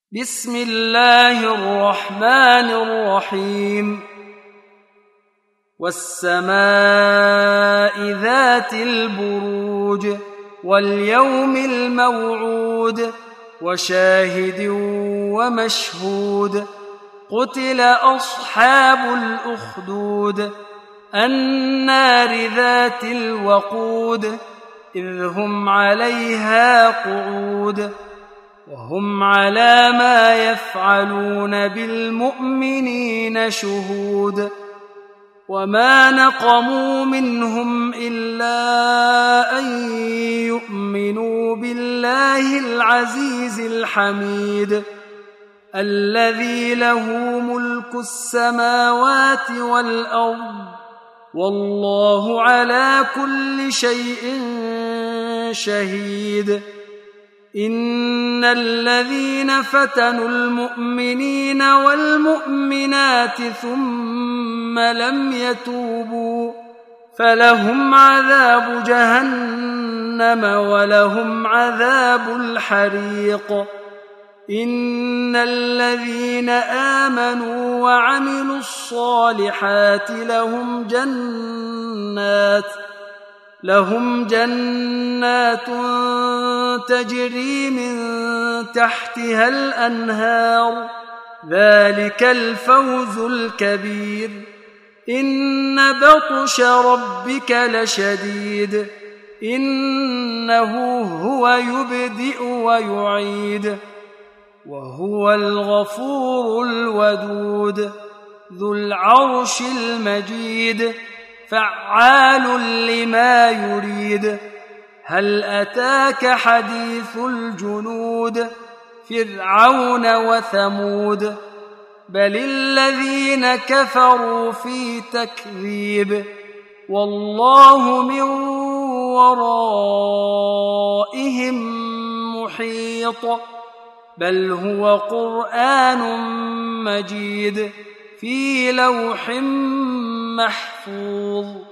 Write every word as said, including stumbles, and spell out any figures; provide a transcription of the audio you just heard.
بسم الله الرحمن الرحيم والسماء ذات البروج واليوم الموعود وشاهد ومشهود قتل أصحاب الأخدود النار ذات الوقود إذ هم عليها قعود وهم على ما يفعلون بالمؤمنين شهود وما نقموا منهم إلا أن يؤمنوا بالله العزيز الحميد الذي له ملك السماوات والأرض والله على كل شيء شهيد إن الذين فتنوا المؤمنين والمؤمنات ثم لم يتوبوا فلهم عذاب جهنم ولهم عذاب الحريق إن الذين آمنوا وعملوا الصالحات لهم جنات لهم جنات تجري من تحتها الأنهار ذلك الفوز الكبير إن بطش ربك لشديد إنه هو يبدئ ويعيد وهو الغفور الودود ذو العرش المجيد فعال لما يريد هل أتاك حديث الجنود فرعون وثمود بل الذين كفروا في تكذيب والله من ورائهم محيط بل هو قرآن مجيد في لوح محفوظ